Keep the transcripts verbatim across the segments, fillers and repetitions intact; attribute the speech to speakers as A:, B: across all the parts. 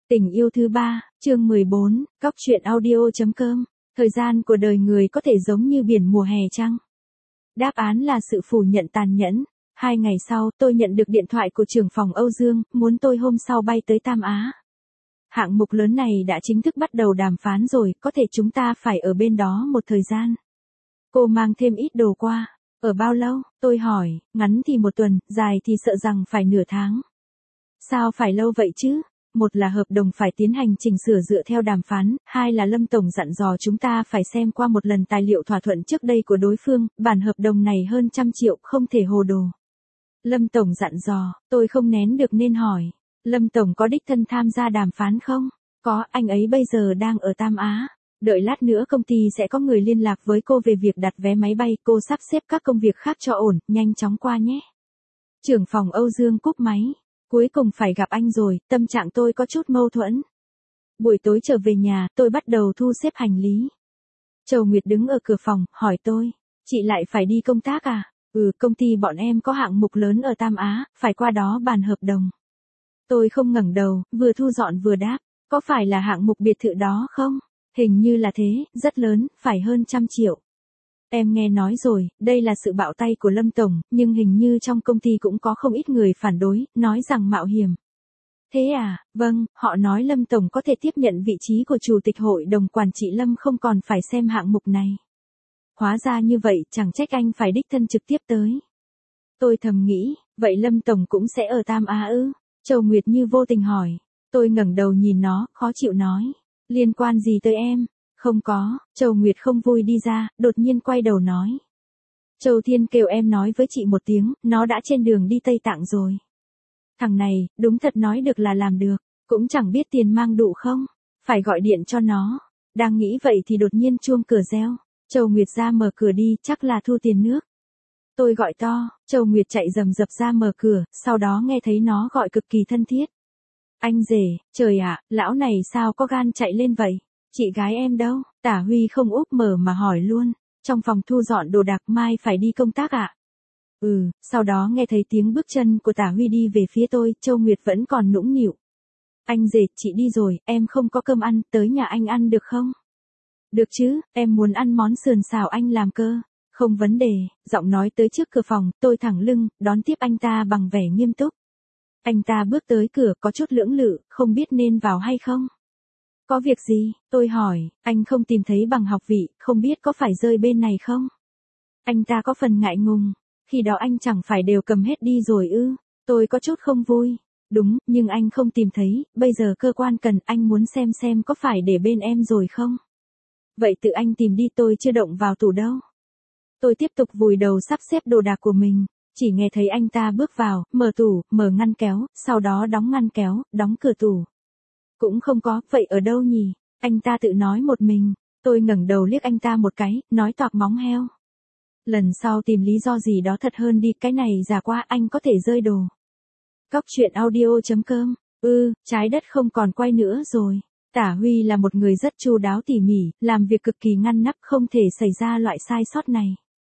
A: Tình yêu thứ ba, chương mười bốn, cóc truyện audio.com. Thời gian của đời người có thể giống như biển mùa hè chăng? Đáp án là sự phủ nhận tàn nhẫn. Hai ngày sau, tôi nhận được điện thoại của trưởng phòng Âu Dương, muốn tôi hôm sau bay tới Tam Á. Hạng mục lớn này đã chính thức bắt đầu đàm phán rồi, có thể chúng ta phải ở bên đó một thời gian. Cô mang thêm ít đồ qua. Ở bao lâu? Tôi hỏi, ngắn thì một tuần, dài thì sợ rằng phải nửa tháng. Sao phải lâu vậy chứ? Một là hợp đồng phải tiến hành chỉnh sửa dựa theo đàm phán, hai là Lâm Tổng dặn dò chúng ta phải xem qua một lần tài liệu thỏa thuận trước đây của đối phương, bản hợp đồng này hơn trăm triệu, không thể hồ đồ. Lâm Tổng dặn dò, tôi không nén được nên hỏi, Lâm Tổng có đích thân tham gia đàm phán không? Có, anh ấy bây giờ đang ở Tam Á. Đợi lát nữa công ty sẽ có người liên lạc với cô về việc đặt vé máy bay, cô sắp xếp các công việc khác cho ổn, nhanh chóng qua nhé. Trưởng phòng Âu Dương cúp máy. Cuối cùng phải gặp anh rồi, tâm trạng tôi có chút mâu thuẫn. Buổi tối trở về nhà, tôi bắt đầu thu xếp hành lý. Châu Nguyệt đứng ở cửa phòng, hỏi tôi, chị lại phải đi công tác à? Ừ, công ty bọn em có hạng mục lớn ở Tam Á, phải qua đó bàn hợp đồng. Tôi không ngẩng đầu, vừa thu dọn vừa đáp, có phải là hạng mục biệt thự đó không? Hình như là thế, rất lớn, phải hơn trăm triệu. Em nghe nói rồi, đây là sự bạo tay của Lâm Tổng, nhưng hình như trong công ty cũng có không ít người phản đối, nói rằng mạo hiểm. Thế à, vâng, họ nói Lâm Tổng có thể tiếp nhận vị trí của Chủ tịch Hội đồng Quản trị Lâm không còn phải xem hạng mục này. Hóa ra như vậy, chẳng trách anh phải đích thân trực tiếp tới. Tôi thầm nghĩ, vậy Lâm Tổng cũng sẽ ở Tam Á ư? Châu Nguyệt như vô tình hỏi. Tôi ngẩng đầu nhìn nó, khó chịu nói. Liên quan gì tới em? Không có, Châu Nguyệt không vui đi ra, đột nhiên quay đầu nói. Châu Thiên kêu em nói với chị một tiếng, nó đã trên đường đi Tây Tạng rồi. Thằng này, đúng thật nói được là làm được, cũng chẳng biết tiền mang đủ không, phải gọi điện cho nó. Đang nghĩ vậy thì đột nhiên chuông cửa reo, Châu Nguyệt ra mở cửa đi, chắc là thu tiền nước. Tôi gọi to, Châu Nguyệt chạy rầm rập ra mở cửa, sau đó nghe thấy nó gọi cực kỳ thân thiết. Anh rể, trời ạ, lão này sao có gan chạy lên vậy? Chị gái em đâu? Tả Huy không úp mở mà hỏi luôn. Trong phòng thu dọn đồ đạc, mai phải đi công tác ạ? À? Ừ, sau đó nghe thấy tiếng bước chân của Tả Huy đi về phía tôi, Châu Nguyệt vẫn còn nũng nịu. Anh rể, chị đi rồi, em không có cơm ăn, tới nhà anh ăn được không? Được chứ, em muốn ăn món sườn xào anh làm cơ. Không vấn đề, giọng nói tới trước cửa phòng, tôi thẳng lưng, đón tiếp anh ta bằng vẻ nghiêm túc. Anh ta bước tới cửa có chút lưỡng lự, không biết nên vào hay không. Có việc gì? Tôi hỏi, anh không tìm thấy bằng học vị, không biết có phải rơi bên này không? Anh ta có phần ngại ngùng, khi đó anh chẳng phải đều cầm hết đi rồi ư? Tôi có chút không vui. Đúng, nhưng anh không tìm thấy, bây giờ cơ quan cần, anh muốn xem xem có phải để bên em rồi không? Vậy tự anh tìm đi, tôi chưa động vào tủ đâu. Tôi tiếp tục vùi đầu sắp xếp đồ đạc của mình, chỉ nghe thấy anh ta bước vào, mở tủ, mở ngăn kéo, sau đó đóng ngăn kéo, đóng cửa tủ. Cũng không có, vậy ở đâu nhỉ? Anh ta tự nói một mình. Tôi ngẩng đầu liếc anh ta một cái, nói toạc móng heo. Lần sau tìm lý do gì đó thật hơn đi, cái này già quá, anh có thể rơi đồ. Cóc truyện audio.com. Ừ, trái đất không còn quay nữa rồi. Tả Huy là một người rất chu đáo tỉ mỉ, làm việc cực kỳ ngăn nắp, không thể xảy ra loại sai sót này.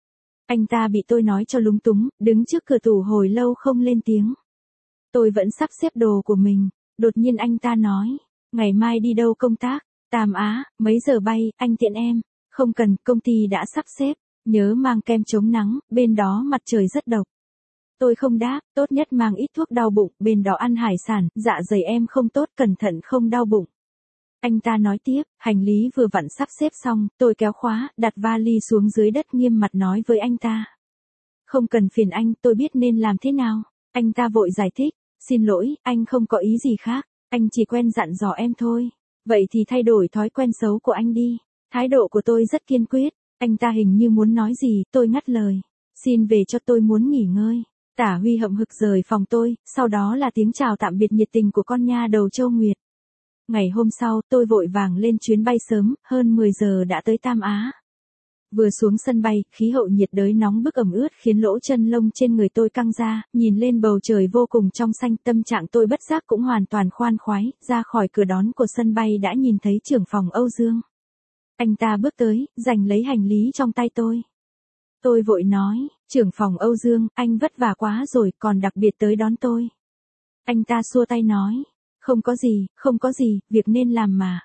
A: Anh ta bị tôi nói cho lúng túng, đứng trước cửa tủ hồi lâu không lên tiếng. Tôi vẫn sắp xếp đồ của mình, đột nhiên anh ta nói, ngày mai đi đâu công tác? Tam Á, mấy giờ bay, anh tiện em? Không cần, công ty đã sắp xếp, nhớ mang kem chống nắng, bên đó mặt trời rất độc. Tôi không đáp, tốt nhất mang ít thuốc đau bụng, bên đó ăn hải sản, dạ dày em không tốt, cẩn thận không đau bụng. Anh ta nói tiếp, hành lý vừa vặn sắp xếp xong, tôi kéo khóa, đặt vali xuống dưới đất nghiêm mặt nói với anh ta. Không cần phiền anh, tôi biết nên làm thế nào. Anh ta vội giải thích, xin lỗi, anh không có ý gì khác, anh chỉ quen dặn dò em thôi. Vậy thì thay đổi thói quen xấu của anh đi. Thái độ của tôi rất kiên quyết, anh ta hình như muốn nói gì, tôi ngắt lời. Xin về cho, tôi muốn nghỉ ngơi. Tả Huy hậm hực rời phòng tôi, sau đó là tiếng chào tạm biệt nhiệt tình của con nha đầu Châu Nguyệt. Ngày hôm sau, tôi vội vàng lên chuyến bay sớm, hơn mười giờ đã tới Tam Á. Vừa xuống sân bay, khí hậu nhiệt đới nóng bức ẩm ướt khiến lỗ chân lông trên người tôi căng ra, nhìn lên bầu trời vô cùng trong xanh, tâm trạng tôi bất giác cũng hoàn toàn khoan khoái, ra khỏi cửa đón của sân bay đã nhìn thấy trưởng phòng Âu Dương. Anh ta bước tới, giành lấy hành lý trong tay tôi. Tôi vội nói, trưởng phòng Âu Dương, anh vất vả quá rồi, còn đặc biệt tới đón tôi. Anh ta xua tay nói, Không có gì, không có gì, việc nên làm mà.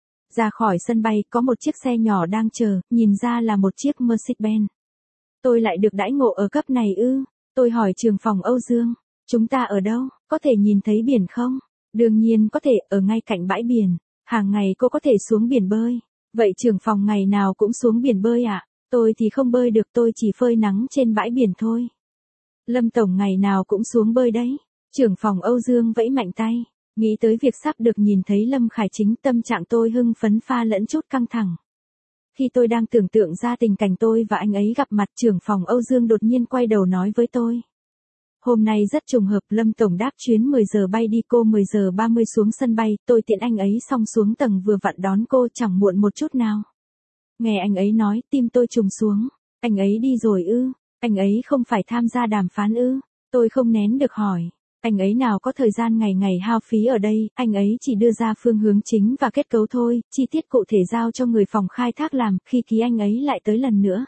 A: Ra khỏi sân bay, có một chiếc xe nhỏ đang chờ, nhìn ra là một chiếc Mercedes-Benz. Tôi lại được đãi ngộ ở cấp này ư? Tôi hỏi trưởng phòng Âu Dương, chúng ta ở đâu, có thể nhìn thấy biển không? Đương nhiên có thể, ở ngay cạnh bãi biển. Hàng ngày cô có thể xuống biển bơi. Vậy trưởng phòng ngày nào cũng xuống biển bơi ạ? À? Tôi thì không bơi được, tôi chỉ phơi nắng trên bãi biển thôi. Lâm Tổng ngày nào cũng xuống bơi đấy. Trưởng phòng Âu Dương vẫy mạnh tay. Nghĩ tới việc sắp được nhìn thấy Lâm Khải Chính, tâm trạng tôi hưng phấn pha lẫn chút căng thẳng. Khi tôi đang tưởng tượng ra tình cảnh tôi và anh ấy gặp mặt, trưởng phòng Âu Dương đột nhiên quay đầu nói với tôi. Hôm nay rất trùng hợp, Lâm Tổng đáp chuyến mười giờ bay đi, cô mười giờ ba mươi xuống sân bay, tôi tiện anh ấy xong xuống tầng vừa vặn đón cô, chẳng muộn một chút nào. Nghe anh ấy nói, tim tôi trùng xuống. Anh ấy đi rồi ư? Anh ấy không phải tham gia đàm phán ư? Tôi không nén được hỏi. Anh ấy nào có thời gian ngày ngày hao phí ở đây, anh ấy chỉ đưa ra phương hướng chính và kết cấu thôi, chi tiết cụ thể giao cho người phòng khai thác làm, khi ký anh ấy lại tới lần nữa.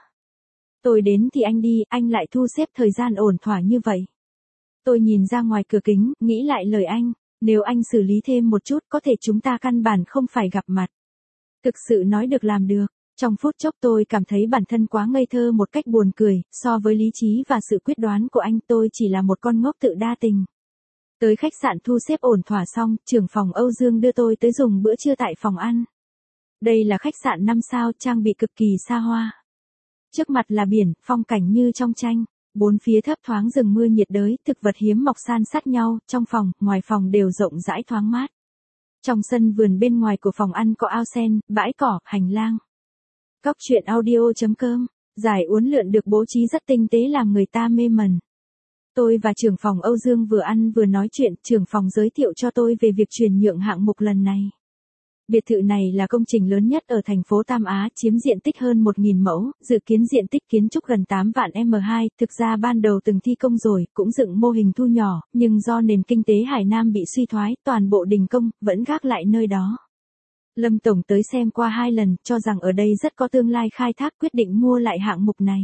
A: Tôi đến thì anh đi, anh lại thu xếp thời gian ổn thỏa như vậy. Tôi nhìn ra ngoài cửa kính, nghĩ lại lời anh, nếu anh xử lý thêm một chút có thể chúng ta căn bản không phải gặp mặt. Thực sự nói được làm được. Trong phút chốc tôi cảm thấy bản thân quá ngây thơ một cách buồn cười, so với lý trí và sự quyết đoán của anh tôi chỉ là một con ngốc tự đa tình. Tới khách sạn thu xếp ổn thỏa xong, trưởng phòng Âu Dương đưa tôi tới dùng bữa trưa tại phòng ăn. Đây là khách sạn năm sao, trang bị cực kỳ xa hoa. Trước mặt là biển, phong cảnh như trong tranh, bốn phía thấp thoáng rừng mưa nhiệt đới, thực vật hiếm mọc san sát nhau, trong phòng, ngoài phòng đều rộng rãi thoáng mát. Trong sân vườn bên ngoài của phòng ăn có ao sen, bãi cỏ, hành lang. Góc truyện audio chấm com, giải uốn lượn được bố trí rất tinh tế làm người ta mê mẩn. Tôi và trưởng phòng Âu Dương vừa ăn vừa nói chuyện, trưởng phòng giới thiệu cho tôi về việc chuyển nhượng hạng mục lần này. Biệt thự này là công trình lớn nhất ở thành phố Tam Á, chiếm diện tích hơn một nghìn mẫu, dự kiến diện tích kiến trúc gần tám vạn mét vuông, thực ra ban đầu từng thi công rồi, cũng dựng mô hình thu nhỏ, nhưng do nền kinh tế Hải Nam bị suy thoái, toàn bộ đình công, vẫn gác lại nơi đó. Lâm Tổng tới xem qua hai lần, cho rằng ở đây rất có tương lai khai thác, quyết định mua lại hạng mục này.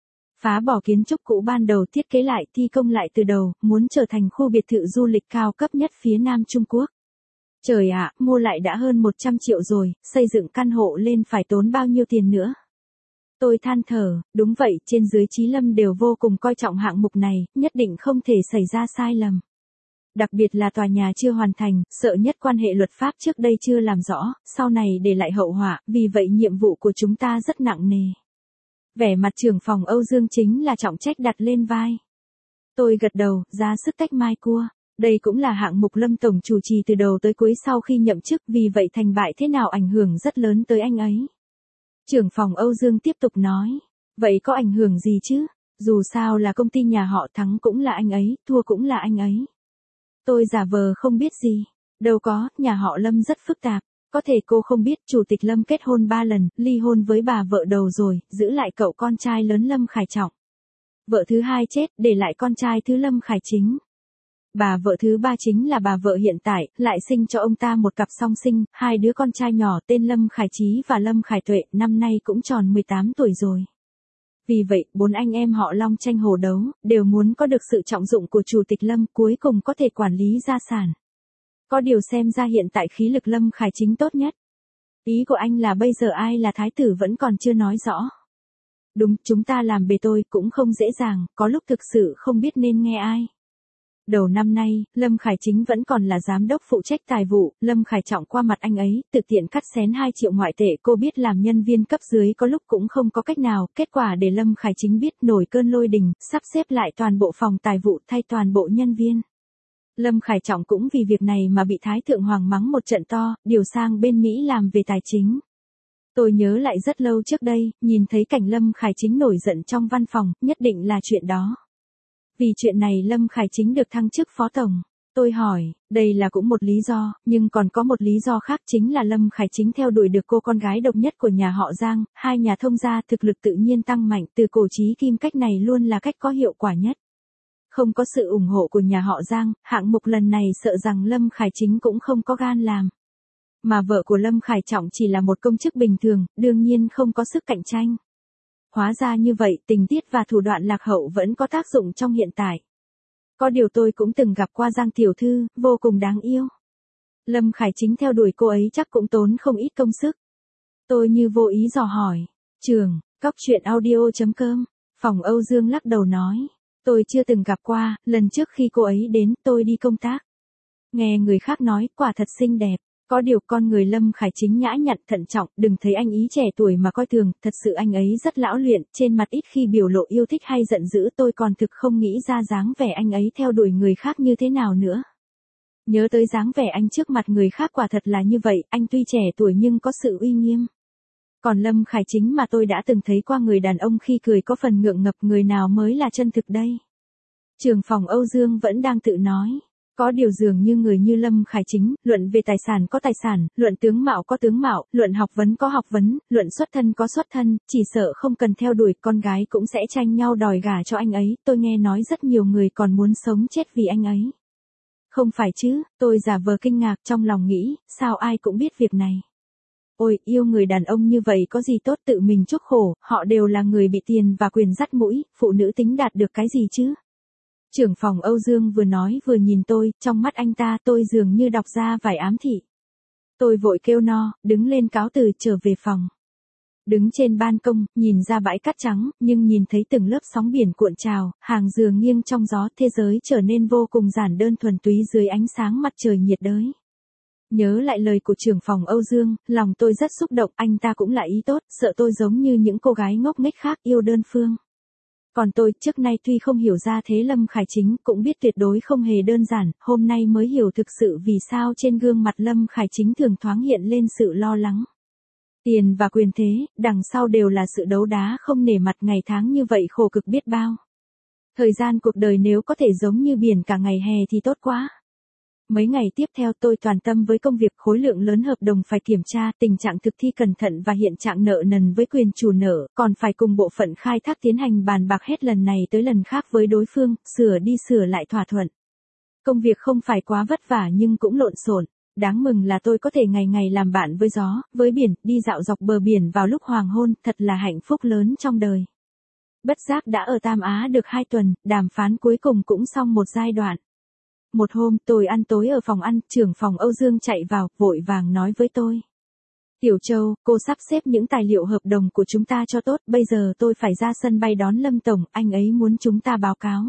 A: Phá bỏ kiến trúc cũ ban đầu, thiết kế lại, thi công lại từ đầu, muốn trở thành khu biệt thự du lịch cao cấp nhất phía Nam Trung Quốc. Trời ạ, mua lại đã hơn một trăm triệu rồi, xây dựng căn hộ lên phải tốn bao nhiêu tiền nữa. Tôi than thở, đúng vậy, trên dưới Chí Lâm đều vô cùng coi trọng hạng mục này, nhất định không thể xảy ra sai lầm. Đặc biệt là tòa nhà chưa hoàn thành, sợ nhất quan hệ luật pháp trước đây chưa làm rõ, sau này để lại hậu họa, vì vậy nhiệm vụ của chúng ta rất nặng nề. Vẻ mặt trưởng phòng Âu Dương chính là trọng trách đặt lên vai. Tôi gật đầu, ra sức tách mai cua. Đây cũng là hạng mục Lâm Tổng chủ trì từ đầu tới cuối sau khi nhậm chức, vì vậy thành bại thế nào ảnh hưởng rất lớn tới anh ấy. Trưởng phòng Âu Dương tiếp tục nói, vậy có ảnh hưởng gì chứ? Dù sao là công ty nhà họ, thắng cũng là anh ấy, thua cũng là anh ấy. Tôi giả vờ không biết gì. Đâu có, nhà họ Lâm rất phức tạp. Có thể cô không biết, Chủ tịch Lâm kết hôn ba lần, ly hôn với bà vợ đầu rồi, giữ lại cậu con trai lớn Lâm Khải Trọng. Vợ thứ hai chết, để lại con trai thứ Lâm Khải Chính. Bà vợ thứ ba chính là bà vợ hiện tại, lại sinh cho ông ta một cặp song sinh, hai đứa con trai nhỏ tên Lâm Khải Chí và Lâm Khải Tuệ, năm nay cũng tròn mười tám tuổi rồi. Vì vậy, bốn anh em họ Long tranh hổ đấu, đều muốn có được sự trọng dụng của Chủ tịch Lâm, cuối cùng có thể quản lý gia sản. Có điều xem ra hiện tại khí lực Lâm Khải Chính tốt nhất. Ý của anh là bây giờ ai là thái tử vẫn còn chưa nói rõ. Đúng, chúng ta làm bề tôi cũng không dễ dàng, có lúc thực sự không biết nên nghe ai. Đầu năm nay, Lâm Khải Chính vẫn còn là giám đốc phụ trách tài vụ, Lâm Khải Trọng qua mặt anh ấy, thực tiện cắt xén hai triệu ngoại tệ, cô biết làm nhân viên cấp dưới có lúc cũng không có cách nào, kết quả để Lâm Khải Chính biết nổi cơn lôi đình, sắp xếp lại toàn bộ phòng tài vụ thay toàn bộ nhân viên. Lâm Khải Trọng cũng vì việc này mà bị Thái Thượng Hoàng mắng một trận to, điều sang bên Mỹ làm về tài chính. Tôi nhớ lại rất lâu trước đây, nhìn thấy cảnh Lâm Khải Chính nổi giận trong văn phòng, nhất định là chuyện đó. Vì chuyện này Lâm Khải Chính được thăng chức phó tổng. Tôi hỏi, đây là cũng một lý do, nhưng còn có một lý do khác chính là Lâm Khải Chính theo đuổi được cô con gái độc nhất của nhà họ Giang, hai nhà thông gia thực lực tự nhiên tăng mạnh, từ cổ chí kim cách này luôn là cách có hiệu quả nhất. Không có sự ủng hộ của nhà họ Giang, hạng mục lần này sợ rằng Lâm Khải Chính cũng không có gan làm. Mà vợ của Lâm Khải Trọng chỉ là một công chức bình thường, đương nhiên không có sức cạnh tranh. Hóa ra như vậy, tình tiết và thủ đoạn lạc hậu vẫn có tác dụng trong hiện tại. Có điều tôi cũng từng gặp qua Giang tiểu thư, vô cùng đáng yêu. Lâm Khải Chính theo đuổi cô ấy chắc cũng tốn không ít công sức. Tôi như vô ý dò hỏi. Trường, cóc truyện audio.com. Phòng Âu Dương lắc đầu nói. Tôi chưa từng gặp qua, lần trước khi cô ấy đến tôi đi công tác. Nghe người khác nói, quả thật xinh đẹp. Có điều con người Lâm Khải Chính nhã nhặn thận trọng, đừng thấy anh ý trẻ tuổi mà coi thường, thật sự anh ấy rất lão luyện, trên mặt ít khi biểu lộ yêu thích hay giận dữ, tôi còn thực không nghĩ ra dáng vẻ anh ấy theo đuổi người khác như thế nào nữa. Nhớ tới dáng vẻ anh trước mặt người khác quả thật là như vậy, anh tuy trẻ tuổi nhưng có sự uy nghiêm. Còn Lâm Khải Chính mà tôi đã từng thấy qua người đàn ông khi cười có phần ngượng ngập, người nào mới là chân thực đây. Trưởng phòng Âu Dương vẫn đang tự nói. Có điều dường như người như Lâm Khải Chính, luận về tài sản có tài sản, luận tướng mạo có tướng mạo, luận học vấn có học vấn, luận xuất thân có xuất thân, chỉ sợ không cần theo đuổi, con gái cũng sẽ tranh nhau đòi gả cho anh ấy, tôi nghe nói rất nhiều người còn muốn sống chết vì anh ấy. Không phải chứ, tôi giả vờ kinh ngạc trong lòng nghĩ, sao ai cũng biết việc này. Ôi, yêu người đàn ông như vậy có gì tốt, tự mình chuốc khổ, họ đều là người bị tiền và quyền dắt mũi, phụ nữ tính đạt được cái gì chứ? Trưởng phòng Âu Dương vừa nói vừa nhìn tôi, trong mắt anh ta tôi dường như đọc ra vài ám thị. Tôi vội kêu no, đứng lên cáo từ trở về phòng. Đứng trên ban công, nhìn ra bãi cát trắng, nhưng nhìn thấy từng lớp sóng biển cuộn trào, hàng dừa nghiêng trong gió, thế giới trở nên vô cùng giản đơn thuần túy dưới ánh sáng mặt trời nhiệt đới. Nhớ lại lời của trưởng phòng Âu Dương, lòng tôi rất xúc động, anh ta cũng là ý tốt, sợ tôi giống như những cô gái ngốc nghếch khác yêu đơn phương. Còn tôi, trước nay tuy không hiểu ra thế Lâm Khải Chính, cũng biết tuyệt đối không hề đơn giản, hôm nay mới hiểu thực sự vì sao trên gương mặt Lâm Khải Chính thường thoáng hiện lên sự lo lắng. Tiền và quyền thế, đằng sau đều là sự đấu đá không nể mặt, ngày tháng như vậy khổ cực biết bao. Thời gian cuộc đời nếu có thể giống như biển cả ngày hè thì tốt quá. Mấy ngày tiếp theo tôi toàn tâm với công việc, khối lượng lớn hợp đồng phải kiểm tra, tình trạng thực thi cẩn thận và hiện trạng nợ nần với quyền chủ nợ, còn phải cùng bộ phận khai thác tiến hành bàn bạc hết lần này tới lần khác với đối phương, sửa đi sửa lại thỏa thuận. Công việc không phải quá vất vả nhưng cũng lộn xộn. Đáng mừng là tôi có thể ngày ngày làm bạn với gió, với biển, đi dạo dọc bờ biển vào lúc hoàng hôn, thật là hạnh phúc lớn trong đời. Bất giác đã ở Tam Á được hai tuần, đàm phán cuối cùng cũng xong một giai đoạn. Một hôm, tôi ăn tối ở phòng ăn, trưởng phòng Âu Dương chạy vào, vội vàng nói với tôi. Tiểu Châu, cô sắp xếp những tài liệu hợp đồng của chúng ta cho tốt, bây giờ tôi phải ra sân bay đón Lâm Tổng, anh ấy muốn chúng ta báo cáo.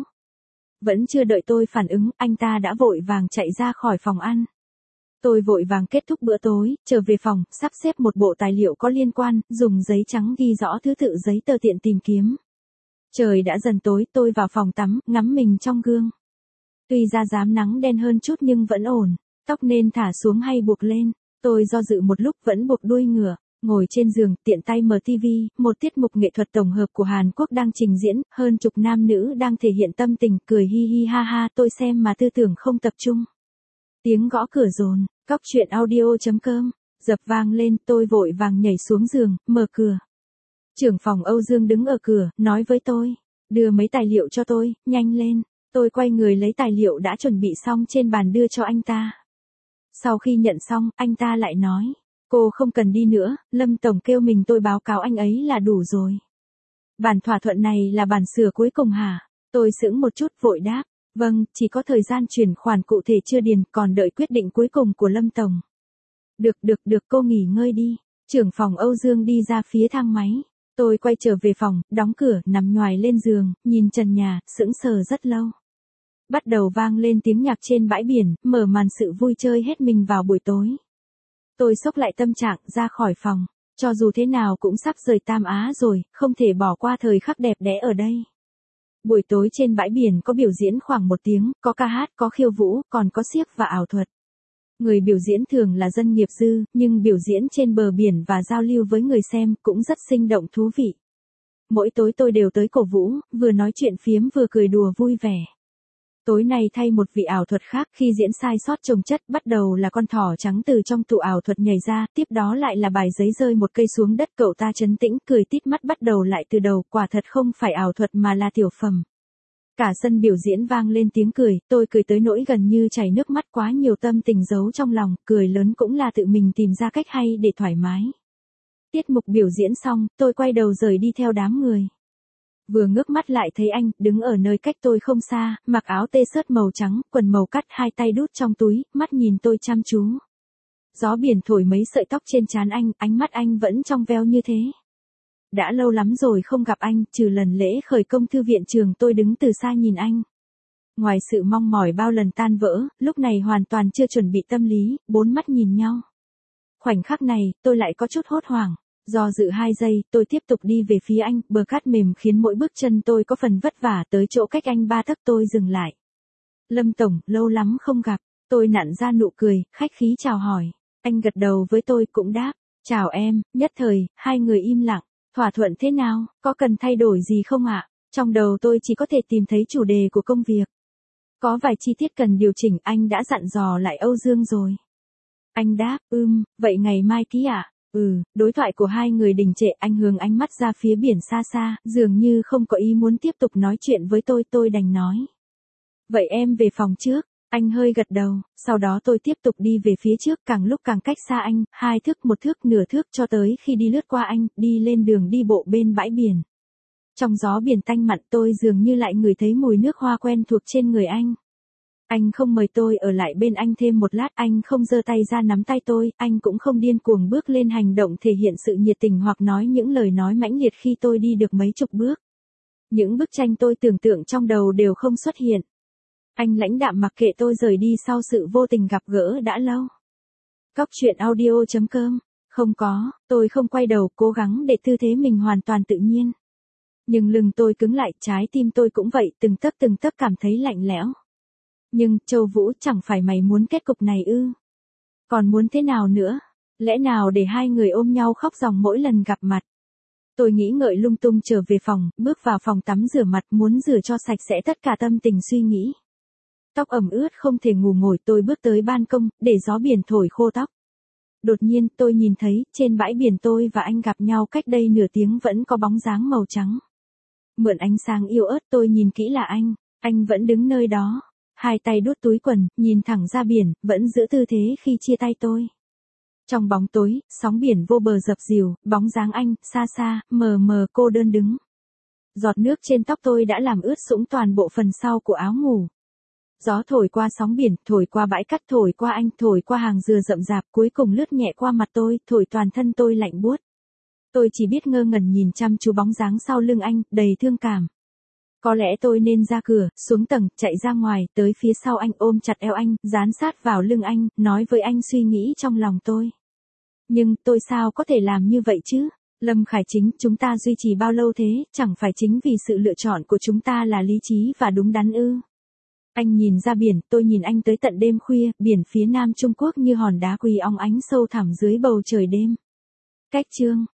A: Vẫn chưa đợi tôi phản ứng, anh ta đã vội vàng chạy ra khỏi phòng ăn. Tôi vội vàng kết thúc bữa tối, trở về phòng, sắp xếp một bộ tài liệu có liên quan, dùng giấy trắng ghi rõ thứ tự giấy tờ tiện tìm kiếm. Trời đã dần tối, tôi vào phòng tắm, ngắm mình trong gương. Tuy da dám nắng đen hơn chút nhưng vẫn ổn, tóc nên thả xuống hay buộc lên, tôi do dự một lúc vẫn buộc đuôi ngựa, ngồi trên giường, tiện tay mở ti vi, một tiết mục nghệ thuật tổng hợp của Hàn Quốc đang trình diễn, hơn chục nam nữ đang thể hiện tâm tình, cười hi hi ha ha, tôi xem mà tư tưởng không tập trung. Tiếng gõ cửa dồn, cóc truyện audio.com, dập vang lên, tôi vội vàng nhảy xuống giường, mở cửa. Trưởng phòng Âu Dương đứng ở cửa, nói với tôi, đưa mấy tài liệu cho tôi, nhanh lên. Tôi quay người lấy tài liệu đã chuẩn bị xong trên bàn đưa cho anh ta. Sau khi nhận xong, anh ta lại nói, cô không cần đi nữa, Lâm Tổng kêu mình tôi báo cáo anh ấy là đủ rồi. Bản thỏa thuận này là bản sửa cuối cùng hả? Tôi sững một chút vội đáp, vâng, chỉ có thời gian chuyển khoản cụ thể chưa điền, còn đợi quyết định cuối cùng của Lâm Tổng. Được được được, cô nghỉ ngơi đi. Trưởng phòng Âu Dương đi ra phía thang máy. Tôi quay trở về phòng, đóng cửa, nằm nhoài lên giường, nhìn trần nhà, sững sờ rất lâu. Bắt đầu vang lên tiếng nhạc trên bãi biển, mở màn sự vui chơi hết mình vào buổi tối. Tôi xốc lại tâm trạng, ra khỏi phòng. Cho dù thế nào cũng sắp rời Tam Á rồi, không thể bỏ qua thời khắc đẹp đẽ ở đây. Buổi tối trên bãi biển có biểu diễn khoảng một tiếng, có ca hát, có khiêu vũ, còn có xiếc và ảo thuật. Người biểu diễn thường là dân nghiệp dư, nhưng biểu diễn trên bờ biển và giao lưu với người xem cũng rất sinh động thú vị. Mỗi tối tôi đều tới cổ vũ, vừa nói chuyện phiếm vừa cười đùa vui vẻ. Tối nay thay một vị ảo thuật khác, khi diễn sai sót chồng chất, bắt đầu là con thỏ trắng từ trong tụ ảo thuật nhảy ra, tiếp đó lại là bài giấy rơi một cây xuống đất, cậu ta trấn tĩnh, cười tít mắt bắt đầu lại từ đầu, quả thật không phải ảo thuật mà là tiểu phẩm. Cả sân biểu diễn vang lên tiếng cười, tôi cười tới nỗi gần như chảy nước mắt, quá nhiều tâm tình giấu trong lòng, cười lớn cũng là tự mình tìm ra cách hay để thoải mái. Tiết mục biểu diễn xong, tôi quay đầu rời đi theo đám người. Vừa ngước mắt lại thấy anh, đứng ở nơi cách tôi không xa, mặc áo tê-shirts màu trắng, quần màu cắt, hai tay đút trong túi, mắt nhìn tôi chăm chú. Gió biển thổi mấy sợi tóc trên trán anh, ánh mắt anh vẫn trong veo như thế. Đã lâu lắm rồi không gặp anh, trừ lần lễ khởi công thư viện trường tôi đứng từ xa nhìn anh. Ngoài sự mong mỏi bao lần tan vỡ, lúc này hoàn toàn chưa chuẩn bị tâm lý, bốn mắt nhìn nhau. Khoảnh khắc này, tôi lại có chút hốt hoảng. Do dự hai giây, tôi tiếp tục đi về phía anh, bờ cát mềm khiến mỗi bước chân tôi có phần vất vả, tới chỗ cách anh ba tấc tôi dừng lại. Lâm Tổng, lâu lắm không gặp, tôi nặn ra nụ cười, khách khí chào hỏi. Anh gật đầu với tôi cũng đáp, chào em, nhất thời, hai người im lặng, thỏa thuận thế nào, có cần thay đổi gì không ạ? Trong đầu tôi chỉ có thể tìm thấy chủ đề của công việc. Có vài chi tiết cần điều chỉnh, anh đã dặn dò lại Âu Dương rồi. Anh đáp, ưm, vậy ngày mai ký ạ? Ừ, đối thoại của hai người đình trệ, anh hướng ánh mắt ra phía biển xa xa, dường như không có ý muốn tiếp tục nói chuyện với tôi, tôi đành nói. Vậy em về phòng trước, anh hơi gật đầu, sau đó tôi tiếp tục đi về phía trước, càng lúc càng cách xa anh, hai thước một thước nửa thước cho tới khi đi lướt qua anh, đi lên đường đi bộ bên bãi biển. Trong gió biển tanh mặn tôi dường như lại ngửi thấy mùi nước hoa quen thuộc trên người anh. Anh không mời tôi ở lại bên anh thêm một lát, anh không giơ tay ra nắm tay tôi, anh cũng không điên cuồng bước lên hành động thể hiện sự nhiệt tình hoặc nói những lời nói mãnh liệt khi tôi đi được mấy chục bước. Những bức tranh tôi tưởng tượng trong đầu đều không xuất hiện. Anh lãnh đạm mặc kệ tôi rời đi sau sự vô tình gặp gỡ đã lâu. Cóc truyện audio chấm com. Không có, tôi không quay đầu, cố gắng để tư thế mình hoàn toàn tự nhiên. Nhưng lưng tôi cứng lại, trái tim tôi cũng vậy, từng tấc từng tấc cảm thấy lạnh lẽo. Nhưng, Châu Vũ, chẳng phải mày muốn kết cục này ư? Còn muốn thế nào nữa? Lẽ nào để hai người ôm nhau khóc ròng mỗi lần gặp mặt? Tôi nghĩ ngợi lung tung trở về phòng, bước vào phòng tắm rửa mặt, muốn rửa cho sạch sẽ tất cả tâm tình suy nghĩ. Tóc ẩm ướt không thể ngủ ngồi, tôi bước tới ban công, để gió biển thổi khô tóc. Đột nhiên, tôi nhìn thấy, trên bãi biển tôi và anh gặp nhau cách đây nửa tiếng vẫn có bóng dáng màu trắng. Mượn ánh sáng yếu ớt tôi nhìn kỹ là anh, anh vẫn đứng nơi đó. Hai tay đút túi quần, nhìn thẳng ra biển, vẫn giữ tư thế khi chia tay tôi. Trong bóng tối, sóng biển vô bờ dập dìu, bóng dáng anh, xa xa, mờ mờ cô đơn đứng. Giọt nước trên tóc tôi đã làm ướt sũng toàn bộ phần sau của áo ngủ. Gió thổi qua sóng biển, thổi qua bãi cát, thổi qua anh, thổi qua hàng dừa rậm rạp, cuối cùng lướt nhẹ qua mặt tôi, thổi toàn thân tôi lạnh buốt. Tôi chỉ biết ngơ ngẩn nhìn chăm chú bóng dáng sau lưng anh, đầy thương cảm. Có lẽ tôi nên ra cửa, xuống tầng, chạy ra ngoài, tới phía sau anh, ôm chặt eo anh, dán sát vào lưng anh, nói với anh suy nghĩ trong lòng tôi. Nhưng, tôi sao có thể làm như vậy chứ? Lâm Khải Chính, chúng ta duy trì bao lâu thế, chẳng phải chính vì sự lựa chọn của chúng ta là lý trí và đúng đắn ư? Anh nhìn ra biển, tôi nhìn anh tới tận đêm khuya, biển phía nam Trung Quốc như hòn đá quỳ óng ánh sâu thẳm dưới bầu trời đêm. Cách chương